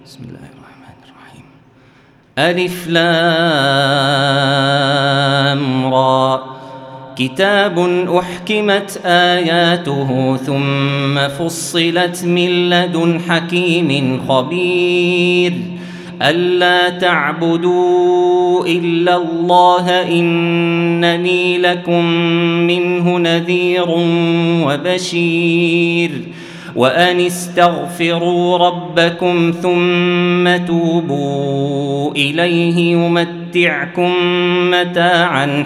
بسم الله الرحمن الرحيم. ألف لام را، كتاب أحكمت آياته ثم فصلت من لدن حكيم خبير، ألا تعبدوا إلا الله إنني لكم منه نذير وبشير، وأن استغفروا ربكم ثم توبوا إليه يمتعكم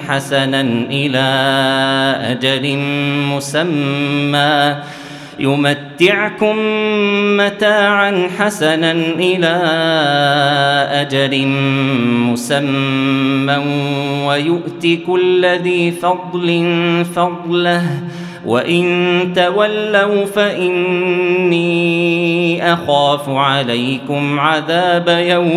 متاعا حسنا إلى أجل مسمى ويؤت كل ذي فضل فضله، وإن تولوا فإني أخاف عليكم عذاب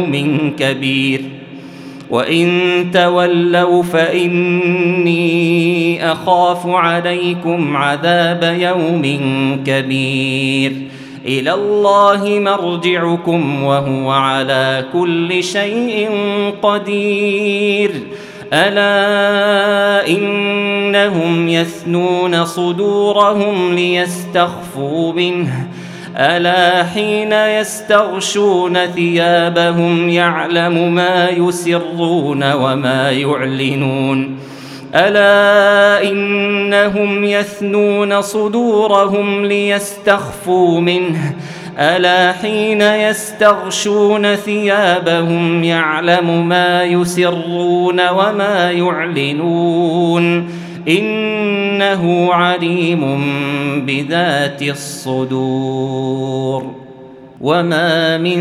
يوم كبير. إلى الله مرجعكم وهو على كل شيء قدير. ألا إنهم يثنون صدورهم ليستخفوا منه، ألا حين يستغشون ثيابهم يعلم ما يسرون وما يعلنون. ألا إنهم يثنون صدورهم ليستخفوا منه، ألا حين يستغشون ثيابهم يعلم ما يسرون وما يعلنون، إنه عليم بذات الصدور. وما من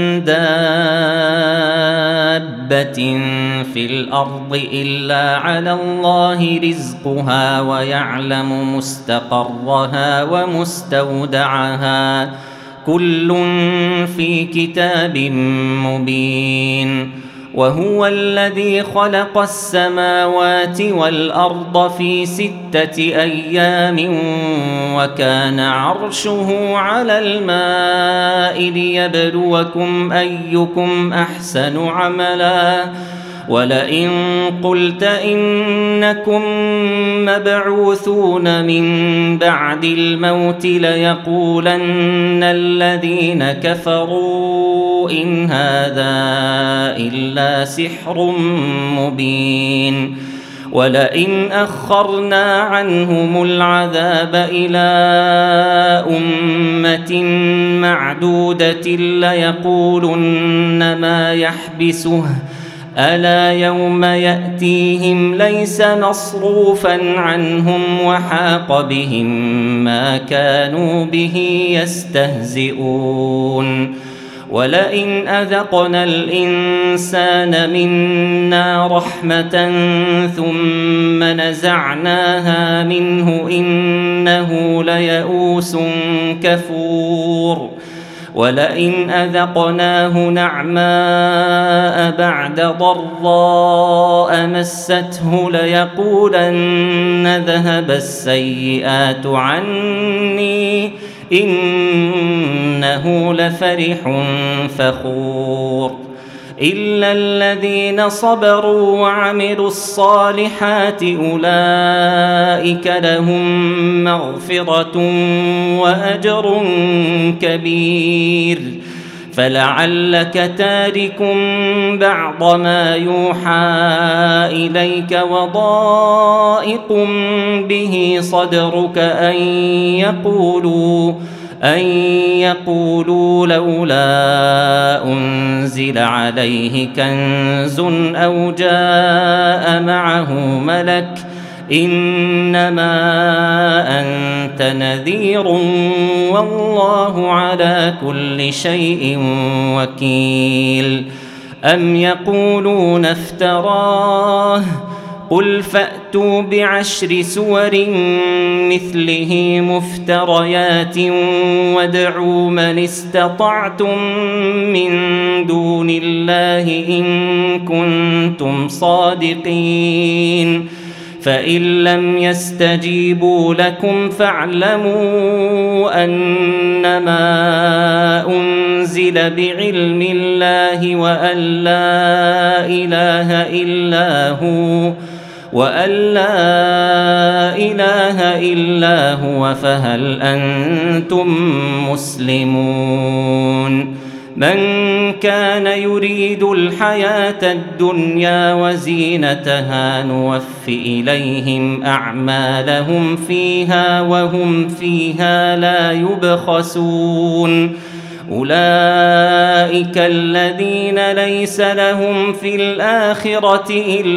دابة في الأرض إلا على الله رزقها ويعلم مستقرها ومستودعها، كل في كتاب مبين. وهو الذي خلق السماوات والأرض في 6 أيام وكان عرشه على الماء ليبلوكم أيكم أحسن عملا، ولئن قلت إنكم مبعوثون من بعد الموت ليقولن الذين كفروا إن هذا إلا سحر مبين. ولئن أخرنا عنهم العذاب إلى أمة معدودة ليقولن ما يحبسه، ألا يوم يأتيهم ليس مصروفا عنهم وحاق بهم ما كانوا به يستهزئون. ولئن أذقنا الإنسان منا رحمة ثم نزعناها منه إنه ليئوس كفور. ولئن أذقناه نعماء بعد ضراء مسته ليقولن ذهب السيئات عني إنه لفرح فخور. إلا الذين صبروا وعملوا الصالحات أولئك لهم مغفرة وأجر كبير. فلعلك تارك بعض ما يوحى إليك وضائق به صدرك أن يقولوا لولا أنزل عليه كنز أو جاء معه ملك، إنما أنت نذير والله على كل شيء وكيل. أم يقولون افتراه، قل فأتوا ب10 سور مثله مفتريات وادعوا من استطعتم من دون الله إن كنتم صادقين، فإن لم يستجيبوا لكم فاعلموا أنما أنزل بعلم الله وأن لا إله إلا هو فهل أنتم مسلمون من كان يريد الحياة الدنيا وزينتها نوف إليهم أعمالهم فيها وهم فيها لا يبخسون أولئك الذين ليس لهم في الآخرة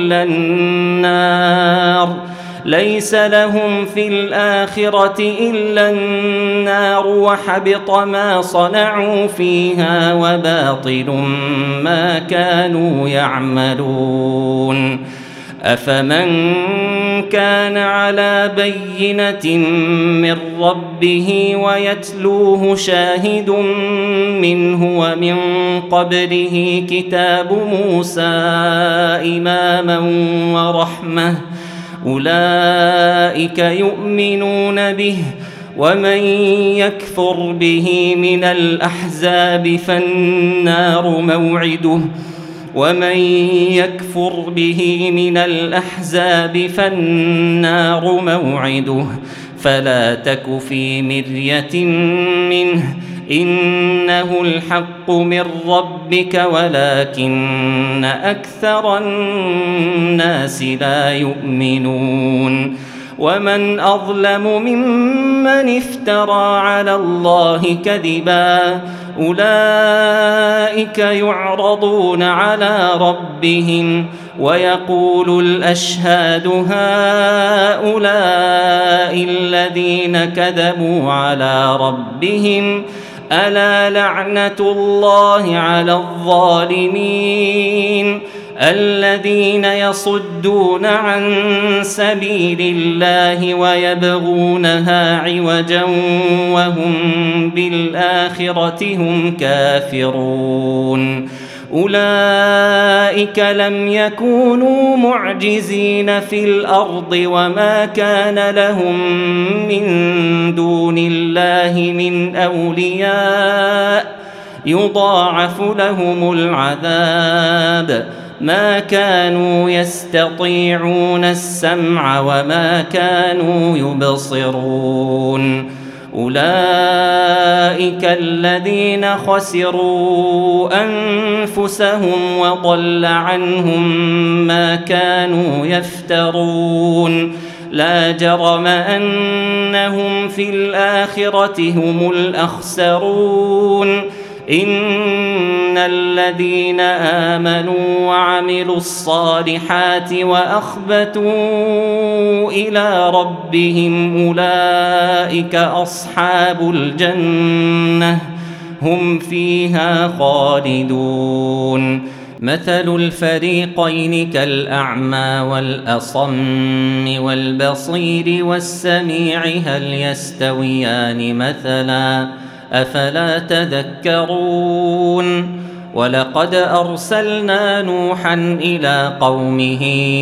إلا النار وحبط ما صنعوا فيها وباطل ما كانوا يعملون أفمن كان على بينة من ربه ويتلوه شاهد منه ومن قبله كتاب موسى إماما ورحمة أولئك يؤمنون به ومن يكفر به من الأحزاب فالنار موعده فلا تك في مرية منه إنه الحق من ربك ولكن أكثر الناس لا يؤمنون ومن أظلم ممن افترى على الله كذبا أولئك يعرضون على ربهم ويقول الأشهاد هؤلاء الذين كذبوا على ربهم ألا لعنة الله على الظالمين الذين يصدون عن سبيل الله ويبغونها عوجا وهم بالآخرة هم كافرون أولئك لم يكونوا معجزين في الأرض وما كان لهم من دون الله من أولياء يضاعف لهم العذاب ما كانوا يستطيعون السمع وما كانوا يبصرون أولئك الذين خسروا أنفسهم وضل عنهم ما كانوا يفترون لا جرم أنهم في الآخرة هم الأخسرون إن الذين آمنوا وعملوا الصالحات وأخبتوا إلى ربهم أولئك أصحاب الجنة هم فيها خالدون مثل الفريقين كالأعمى والأصم والبصير والسميع هل يستويان مثلا أفلا تذكرون ولقد أرسلنا نوحا إلى قومه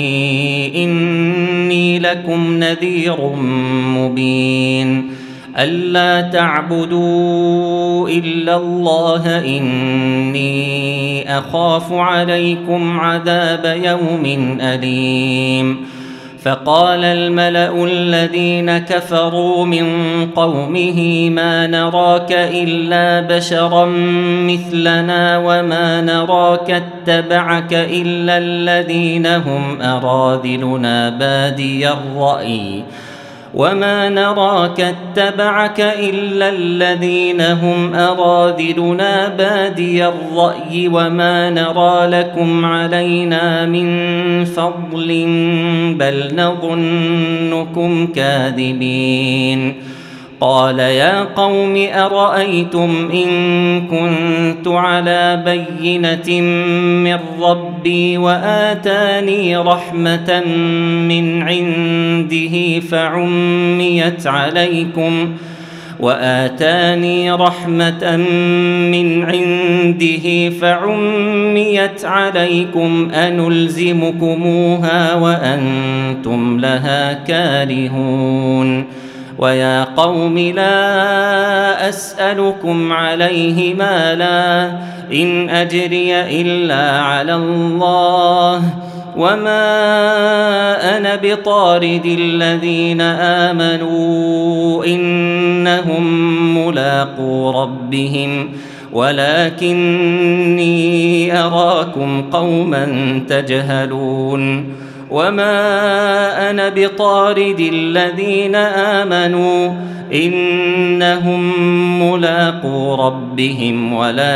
إني لكم نذير مبين ألا تعبدوا إلا الله إني أخاف عليكم عذاب يوم أليم فقال الملأ الذين كفروا من قومه ما نراك إلا بشرا مثلنا وما نراك اتبعك إلا الذين هم أراذلنا بادي الرأي وما نراك اتبعك إلا الذين هم أراذلنا بادي الرأي وما نرى لكم علينا من فضل بل نظنكم كاذبين قال يا قوم أرأيتم إن كنت على بينة من ربي وآتاني رحمة من عنده وآتاني رحمة من عنده فعميت عليكم أنلزمكموها وأنتم لها كارهون ويا قوم لا أسألكم عليه مالا إن أجري إلا على الله وما أنا بطارد الذين آمنوا إنهم ملاقو ربهم ولكني أراكم قوما تجهلون وما أنا بطارد الذين آمنوا إنهم ملاقو ربهم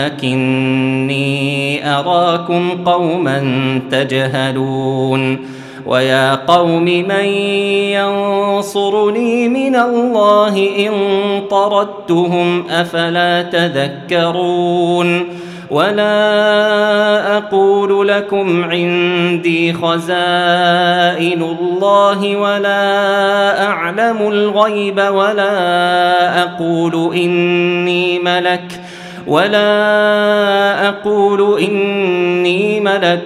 ولكني أراكم قوما تجهلون ويا قوم من ينصرني من الله إن طردتهم أفلا تذكرون ولا أقول لكم عندي خزائن الله ولا أعلم الغيب ولا أقول إني ملك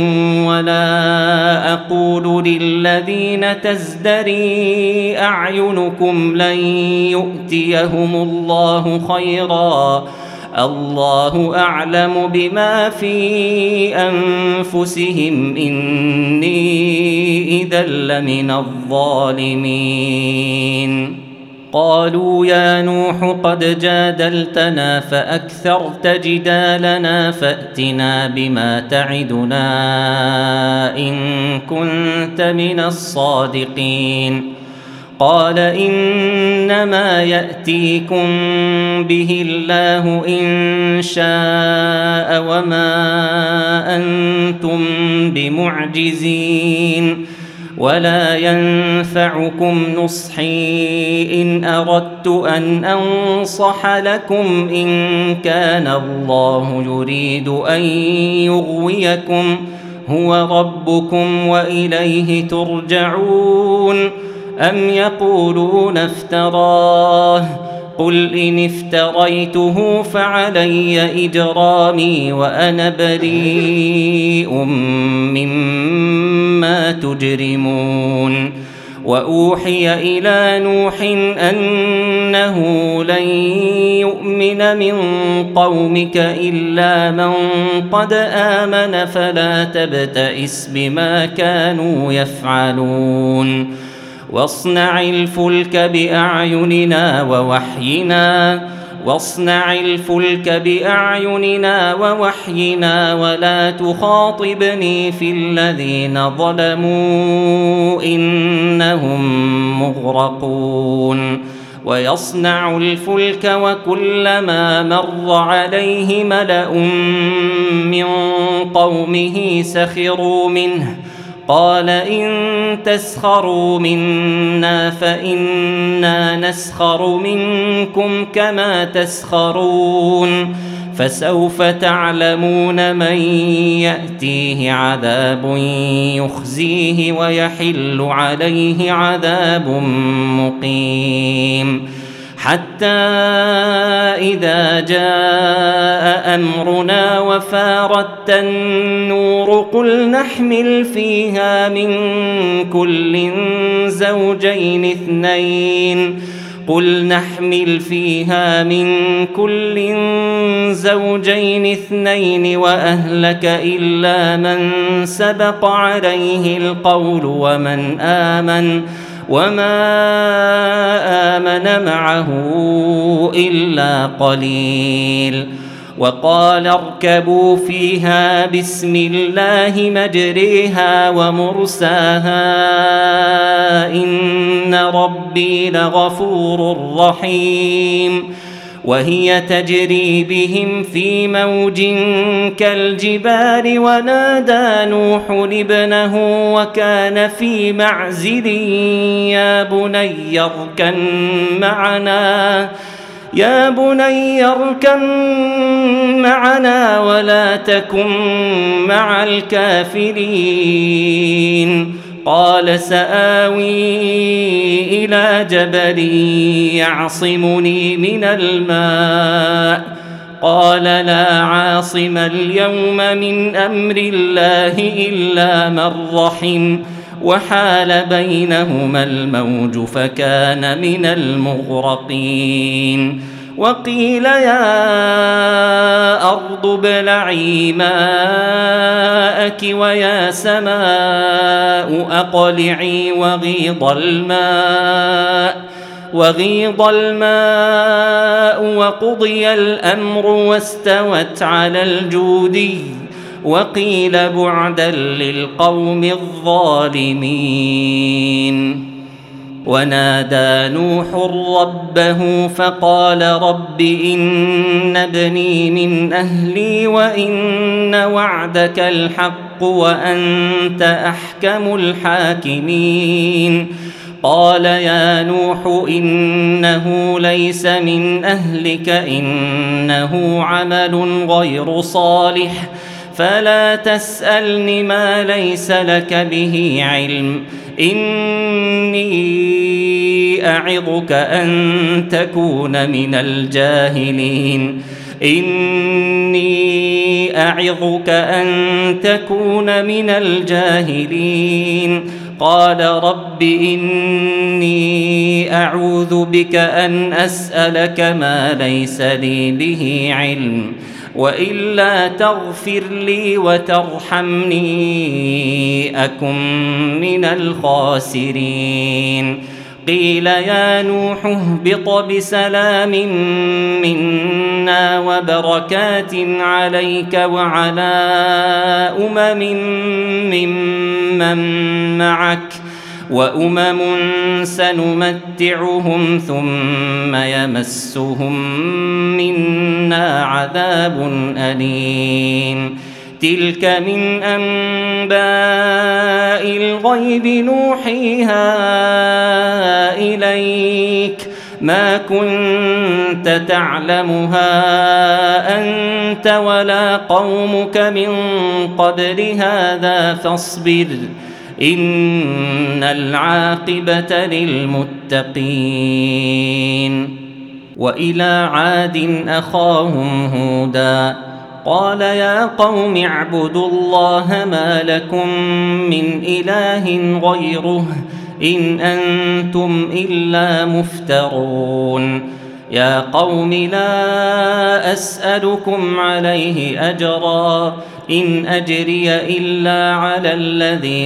ولا أقول للذين تزدري أعينكم لن يؤتيهم الله خيرا الله أعلم بما في أنفسهم إني إذا لمن الظالمين قالوا يا نوح قد جادلتنا فأكثرت جدالنا فأتنا بما تعدنا إن كنت من الصادقين قال إنما يأتيكم به الله إن شاء وما أنتم بمعجزين ولا ينفعكم نصحي إن أردت أن أنصح لكم إن كان الله يريد أن يغويكم هو ربكم وإليه ترجعون أم يقولون افتراه قل إن افتريته فعلي إجرامي وأنا بريء مما تجرمون وأوحي إلى نوح أنه لن يؤمن من قومك إلا من قد آمن فلا تبتئس بما كانوا يفعلون واصنع الفلك بأعيننا ووحينا ولا تخاطبني في الذين ظلموا إنهم مغرقون ويصنع الفلك وكلما مر عليه ملأ من قومه سخروا منه قال إن تسخروا منا فإنا نسخر منكم كما تسخرون فسوف تعلمون من يأتيه عذاب يخزيه ويحل عليه عذاب مقيم حتى إذا جاء أمرنا وفارت النور قل نحمل فيها من كل زوجين اثنين وأهلك إلا من سبق عليه القول وما آمن معه إلا قليل وقال اركبوا فيها بسم الله مجريها ومرساها إن ربي لغفور رحيم وهي تجري بهم في موج كالجبال ونادى نوح ابنه وكان في معزل يا بني اركب معنا ولا تكن مع الكافرين قال سآوي إلى جبل يعصمني من الماء قال لا عاصم اليوم من أمر الله إلا من رحم وحال بينهما الموج فكان من المغرقين وقيل يا أرض ابلعي ماءك ويا سماء أقلعي وغيض الماء وقضي الأمر واستوت على الجودي وقيل بعدا للقوم الظالمين ونادى نوح ربه فقال رب إن ابني من أهلي وإن وعدك الحق وأنت أحكم الحاكمين قال يا نوح إنه ليس من أهلك إنه عمل غير صالح فلا تسألني ما ليس لك به علم إني أعظك أن تكون من الجاهلين قال رب إني أعوذ بك أن أسألك ما ليس لي به علم وإلا تغفر لي وترحمني أكن من الخاسرين قيل يا نوح اهبط بسلام منا وبركات عليك وعلى ممن معك وأمم سنمتعهم ثم يمسهم منا عذاب أليم تلك من أنباء الغيب نوحيها إليك ما كنت تعلمها أنت ولا قومك من قبل هذا فاصبر إن العاقبة للمتقين وإلى عاد أخاهم هودا قال يا قوم اعبدوا الله ما لكم من إله غيره إن أنتم إلا مفترون يا قوم لا أسألكم عليه أجرا إن أجري إلا على الذي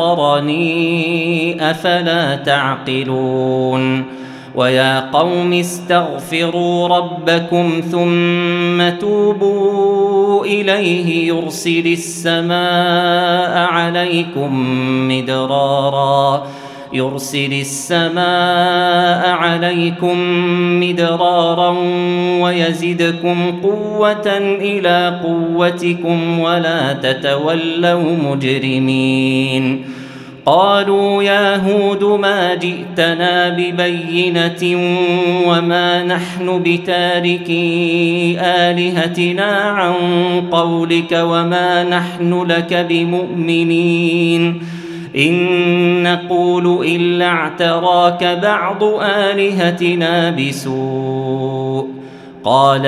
فطرني أفلا تعقلون ويا قوم استغفروا ربكم ثم توبوا إليه يرسل السماء عليكم مدرارا ويزدكم قوة إلى قوتكم ولا تتولوا مجرمين قالوا يا هود ما جئتنا ببينة وما نحن بتاركي آلهتنا عن قولك وما نحن لك بمؤمنين إن نقول إلا اعتراك بعض آلهتنا بسوء قال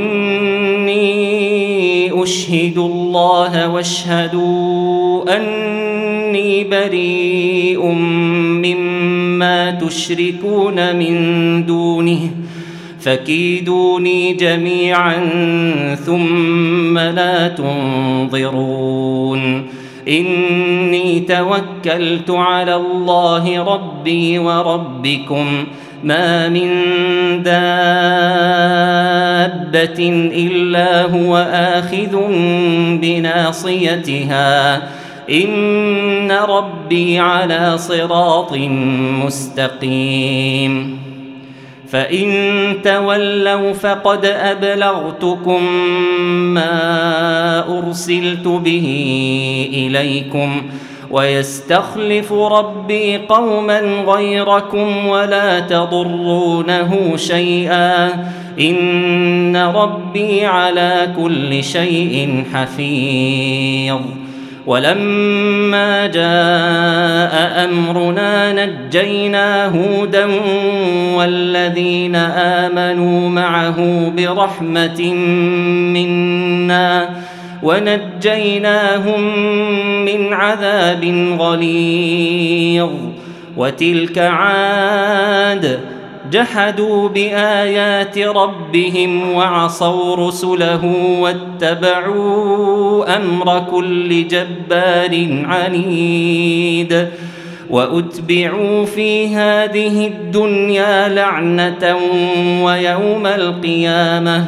إني أشهد الله واشهدوا أني بريء مما تشركون من دونه فكيدوني جميعا ثم لا تنظرون إني توكلت على الله ربي وربكم ما من دابة إلا هو آخذ بناصيتها إن ربي على صراط مستقيم فإن تولوا فقد أبلغتكم ما أرسلت به إليكم ويستخلف ربي قوما غيركم ولا تضرونه شيئا إن ربي على كل شيء حفيظ ولما جاء أمرنا نجينا هودا والذين آمنوا معه برحمة منا ونجيناهم من عذاب غليظ. وتلك عاد جحدوا بآيات ربهم وعصوا رسله واتبعوا أمر كل جبار عنيد. وأتبعوا في هذه الدنيا لعنة ويوم القيامة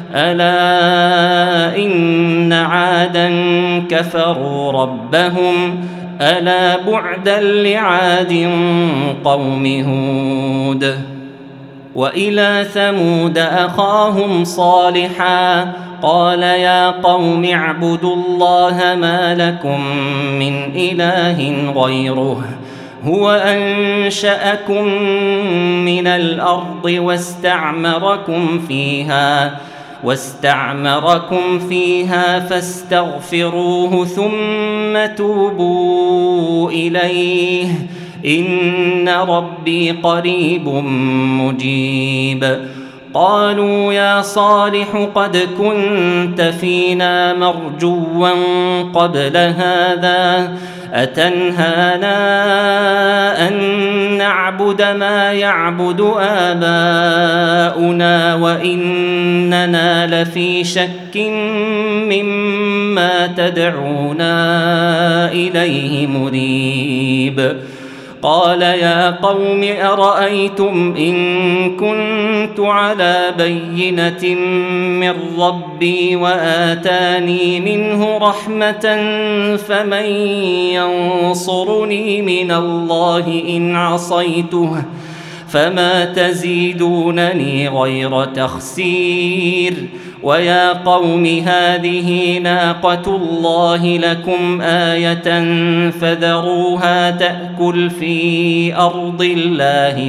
ألا إن عادا كفروا ربهم ألا بعدا لعاد قوم هود. وإلى ثمود أخاهم صالحا قال يا قوم اعبدوا الله ما لكم من إله غيره هو أنشأكم من الأرض واستعمركم فيها فاستغفروه ثم توبوا إليه إن ربي قريب مجيب. قالوا يا صالح قد كنت فينا مرجوا قبل هذا أتنهانا أن نعبد ما يعبد آباؤنا وإننا لفي شك مما تدعونا إليه مريب. قال يا قوم أرأيتم إن كنت على بينة من ربي وآتاني منه رحمة فمن ينصرني من الله إن عصيته فما تزيدونني غير تخسير. ويا قوم هذه ناقة الله لكم آية فذروها تأكل في أرض الله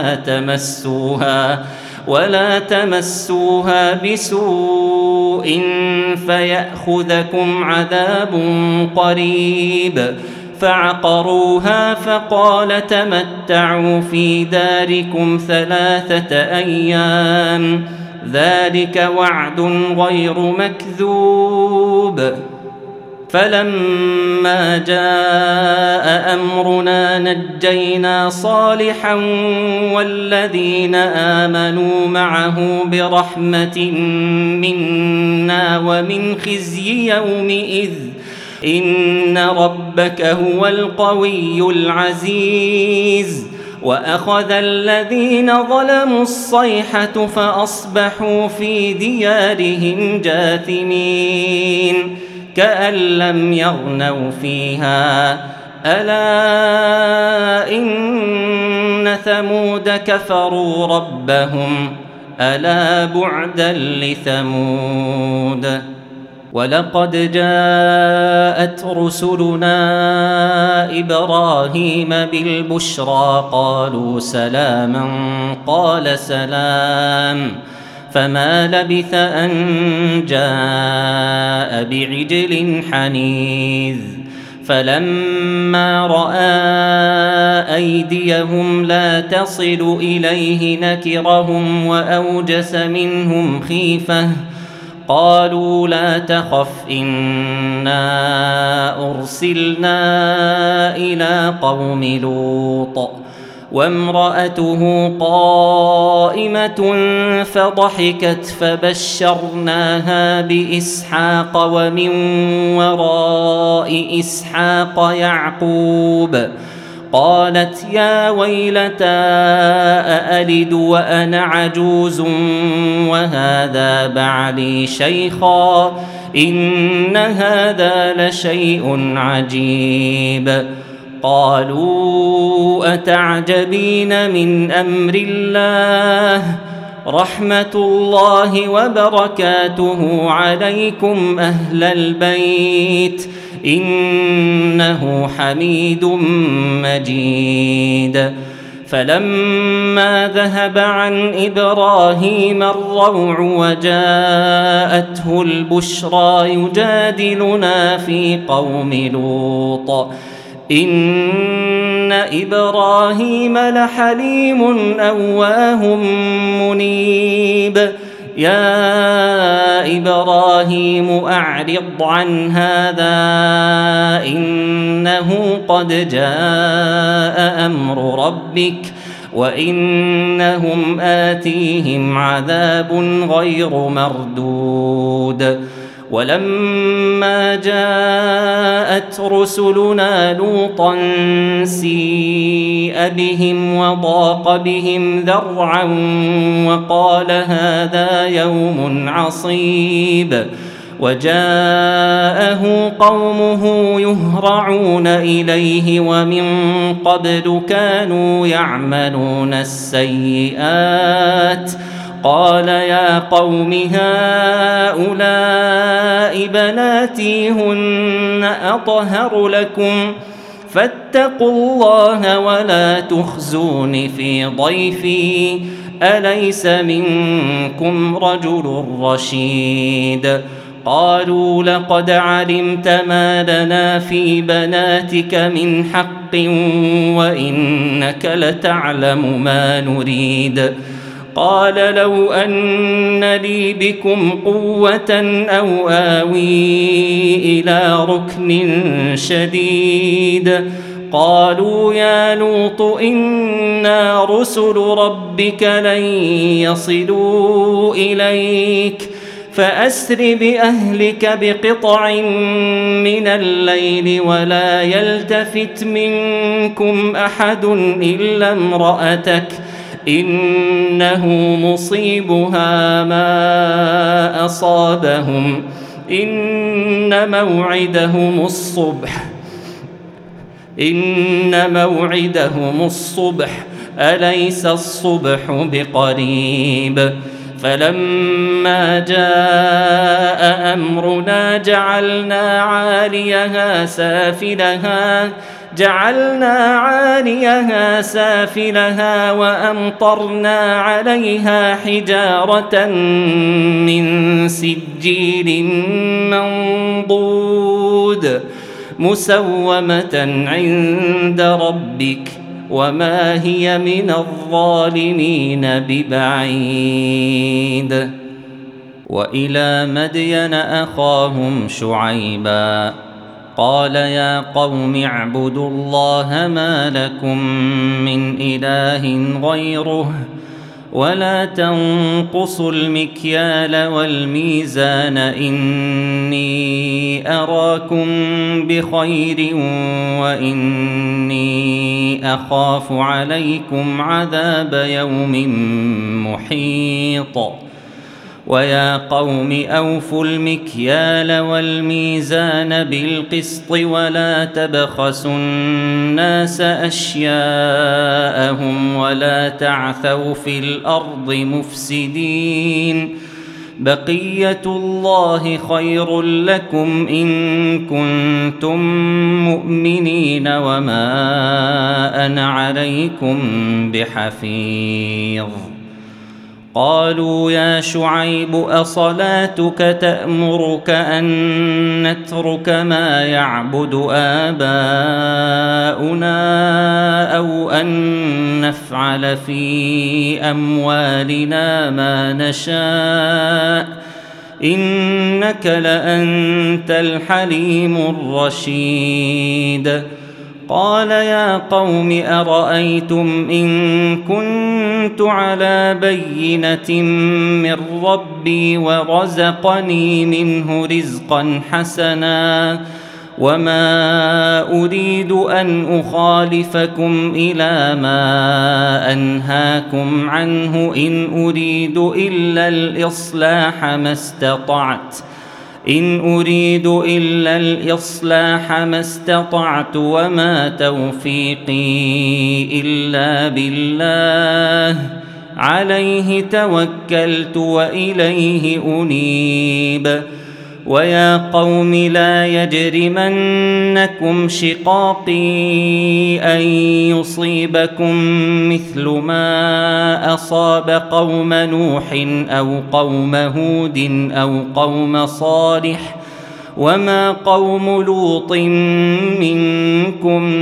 ولا تمسوها بسوء فيأخذكم عذاب قريب. فعقروها فقال تمتعوا في داركم 3 أيام ذلك وعد غير مكذوب. فلما جاء أمرنا نجينا صالحا والذين آمنوا معه برحمة منا ومن خزي يومئذ إن ربك هو القوي العزيز. وأخذ الذين ظلموا الصيحة فأصبحوا في ديارهم جاثمين كأن لم يغنوا فيها ألا إن ثمود كفروا ربهم ألا بعدا لثمود. ولقد جاءت رسلنا إبراهيم بالبشرى قالوا سلاما قال سلام فما لبث أن جاء بعجل حنيذ. فلما رأى أيديهم لا تصل إليه نكرهم وأوجس منهم خيفة قالوا لا تخف إنا أرسلنا إلى قوم لوط وامرأته قائمة فضحكت فبشرناها بإسحاق ومن وراء إسحاق يعقوب قالت يا ويلتى أألد وأنا عجوز وهذا بعلي شيخا إن هذا لشيء عجيب. قالوا أتعجبين من أمر الله رحمة الله وبركاته عليكم أهل البيت إنه حميد مجيد. فلما ذهب عن إبراهيم الروع وجاءته البشرى يجادلنا في قوم لوط إن إبراهيم لحليم أواه منيب يا إبراهيم أعرض عن هذا إنه قد جاء أمر ربك وإنهم آتيهم عذاب غير مردود ولما جاءت رسلنا لوطا سيء بهم وضاق بهم ذرعا وقال هذا يوم عصيب وجاءه قومه يهرعون إليه ومن قبل كانوا يعملون السيئات قال يا قوم هؤلاء بناتي هن أطهر لكم فاتقوا الله ولا تخزون في ضيفي أليس منكم رجل رشيد قالوا لقد علمت ما لنا في بناتك من حق وإنك لتعلم ما نريد قال لو أن لي بكم قوة أو آوي إلى ركن شديد قالوا يا لوط إنا رسل ربك لن يصلوا إليك فأسر بأهلك بقطع من الليل ولا يلتفت منكم أحد إلا امرأتك إنه مصيبها ما أصابهم إن موعدهم الصبح أليس الصبح بقريب فلما جاء أمرنا جعلنا عاليها سافلها وأمطرنا عليها حجارة من سجيل منضود مسومة عند ربك وما هي من الظالمين ببعيد وإلى مدين أخاهم شعيبا قال يا قوم اعبدوا الله ما لكم من إله غيره ولا تنقصوا المكيال والميزان إني أراكم بخير وإني أخاف عليكم عذاب يوم محيط ويا قوم أوفوا المكيال والميزان بالقسط ولا تبخسوا الناس أشياءهم ولا تعثوا في الأرض مفسدين بقية الله خير لكم إن كنتم مؤمنين وما أنا عليكم بحفيظ قالوا يا شعيب أصلاتك تأمرك أن نترك ما يعبد آباؤنا أو أن نفعل في أموالنا ما نشاء إنك لأنت الحليم الرشيد قال يا قوم أرأيتم إن كنت على بينة من ربي ورزقني منه رزقا حسنا وما أريد أن أخالفكم إلى ما أنهاكم عنه إن أريد إلا الإصلاح ما استطعت وما توفيقي إلا بالله عليه توكلت وإليه أنيب ويا قوم لا يجرمنكم شقاقي أن يصيبكم مثل ما أصاب قوم نوح أو قوم هود أو قوم صالح وما قوم لوط منكم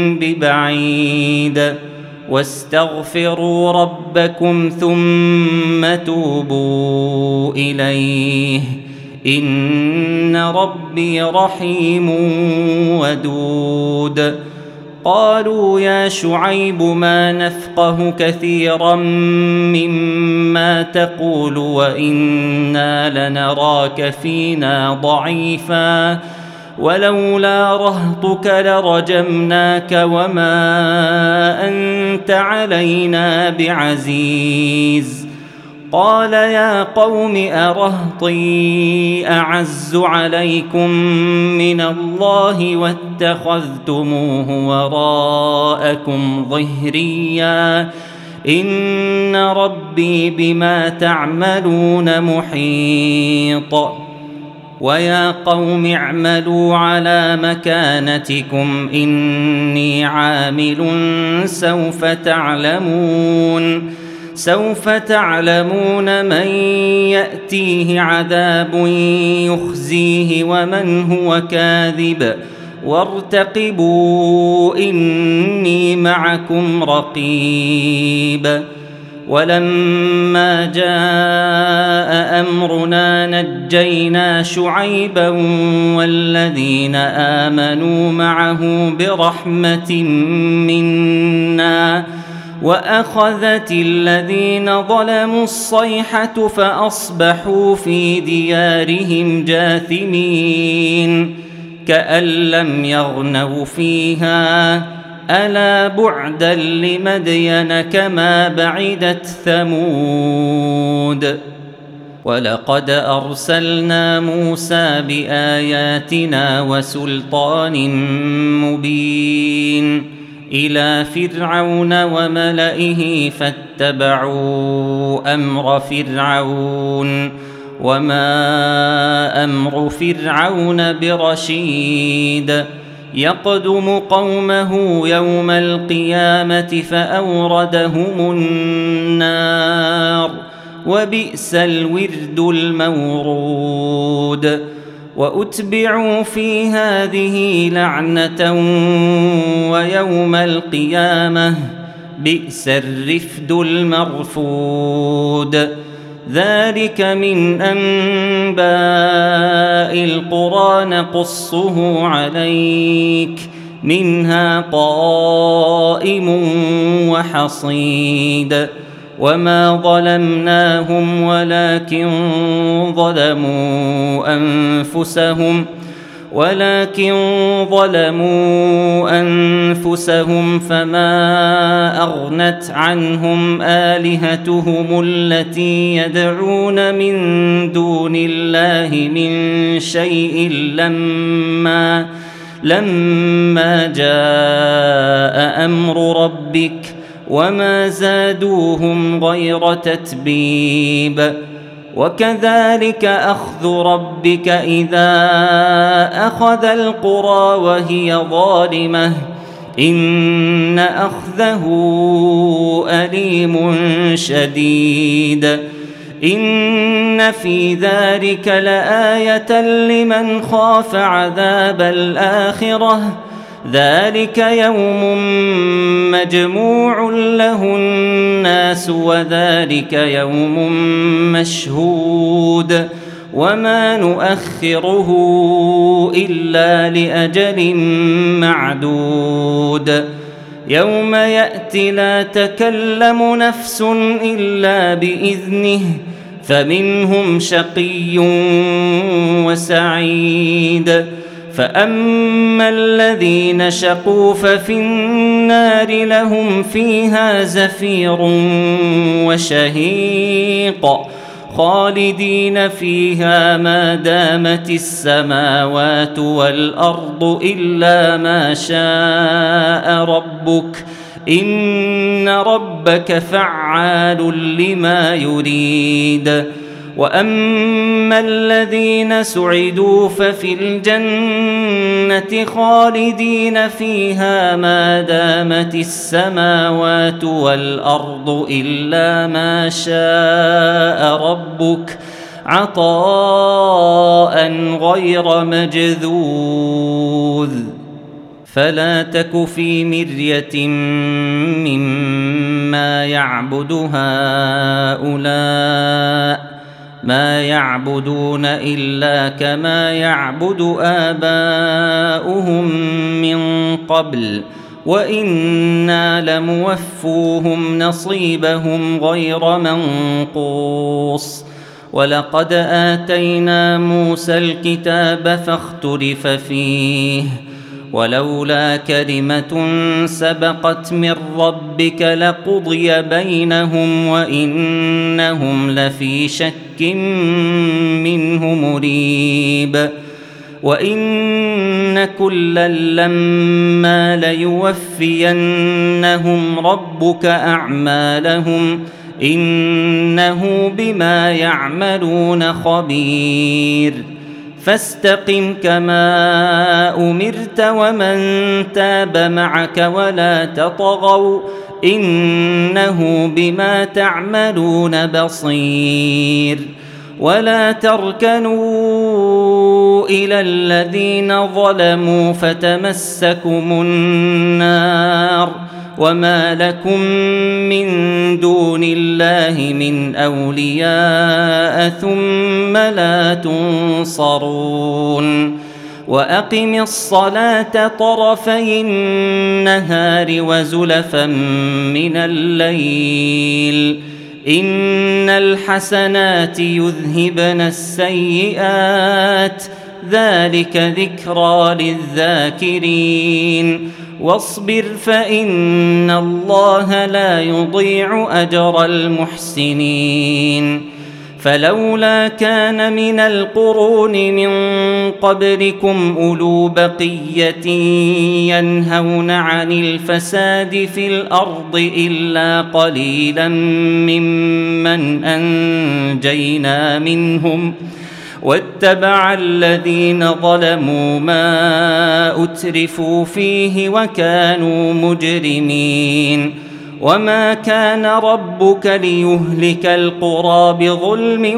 ببعيد واستغفروا ربكم ثم توبوا إليه إن ربي رحيم ودود. قالوا يا شعيب ما نفقه كثيرا مما تقول وإنا لنراك فينا ضعيفا ولولا رهطك لرجمناك وما أنت علينا بعزيز. قال يا قوم أرهطي أعز عليكم من الله واتخذتموه وراءكم ظهريا إن ربي بما تعملون محيط. ويا قوم اعملوا على مكانتكم إني عامل سوف تعلمون من يأتيه عذاب يخزيه ومن هو كاذب وارتقبوا إني معكم رقيب. ولما جاء أمرنا نجينا شعيبا والذين آمنوا معه برحمة منا وأخذت الذين ظلموا الصيحة فأصبحوا في ديارهم جاثمين كأن لم يغنوا فيها ألا بعدا لمدين كما بعدت ثمود. ولقد أرسلنا موسى بآياتنا وسلطان مبين إلى فرعون وملئه فاتبعوا أمر فرعون وما أمر فرعون برشيد. يقدم قومه يوم القيامة فأوردهم النار وبئس الورد المورود. وأتبعوا في هذه لعنة ويوم القيامة بئس الرفد المرفود. ذلك من أنباء القرى نقصه عليك منها قائم وحصيد. وما ظلمناهم ولكن ظلموا أنفسهم فما أغنت عنهم آلهتهم التي يدعون من دون الله من شيء لما جاء أمر ربك وما زادوهم غير تتبيب. وكذلك أخذ ربك إذا أخذ القرى وهي ظالمة إن أخذه أليم شديد. إن في ذلك لآية لمن خاف عذاب الآخرة ذلك يوم مجموع له الناس وذلك يوم مشهود وما نؤخره إلا لأجل معدود. يوم يأتي لا تكلم نفس إلا بإذنه فمنهم شقي وسعيد. فأما الذين شقوا ففي النار لهم فيها زفير وشهيق خالدين فيها ما دامت السماوات والأرض إلا ما شاء ربك إن ربك فعال لما يريد. وأما الذين سعدوا ففي الجنة خالدين فيها ما دامت السماوات والأرض إلا ما شاء ربك عطاء غير مجذوذ فلا تك في مرية مما يعبد هؤلاء ما يعبدون إلا كما يعبد آباؤهم من قبل وإنا لموفوهم نصيبهم غير منقوص ولقد آتينا موسى الكتاب فاختلف فيه ولولا كلمة سبقت من ربك لقضي بينهم وإنهم لفي شك منه مريب وإن كلا لما ليوفينهم ربك أعمالهم إنه بما يعملون خبير فاستقم كما أمرت ومن تاب معك ولا تطغوا إنه بما تعملون بصير ولا تركنوا إلى الذين ظلموا فتمسكم النار وما لكم من دون الله من أولياء ثم لا تنصرون وأقم الصلاة طرفي النهار وزلفا من الليل إن الحسنات يذهبن السيئات ذلك ذكرى للذاكرين واصبر فإن الله لا يضيع أجر المحسنين فلولا كان من القرون من قبلكم أولو بقية ينهون عن الفساد في الأرض إلا قليلا ممن أنجينا منهم واتبع الذين ظلموا ما أترفوا فيه وكانوا مجرمين وما كان ربك ليهلك القرى بظلم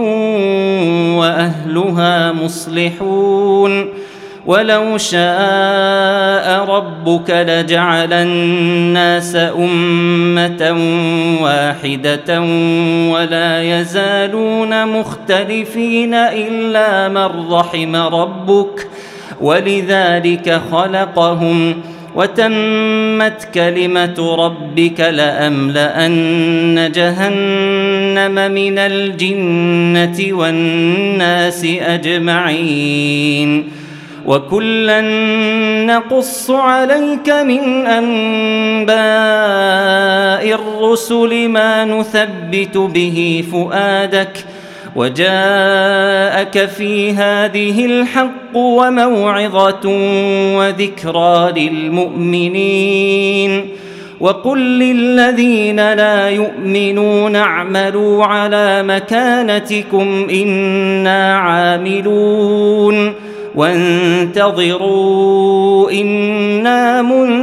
وأهلها مصلحون ولو شاء ربك لجعل الناس أمة واحدة ولا يزالون مختلفين إلا من رحم ربك ولذلك خلقهم وتمت كلمة ربك لأملأن جهنم من الجنة والناس أجمعين وكلا نقص عليك من أنباء الرسل ما نثبت به فؤادك وجاءك في هذه الحق وموعظة وذكرى للمؤمنين وقل للذين لا يؤمنون اعملوا على مكانتكم إنا عاملون وانتظروا إنا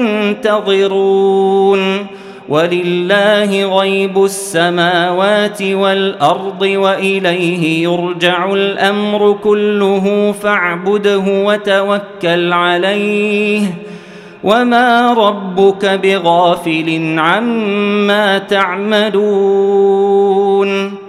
منتظرون ولله غيب السماوات والأرض وإليه يرجع الأمر كله فاعبده وتوكل عليه وما ربك بغافل عما تعملون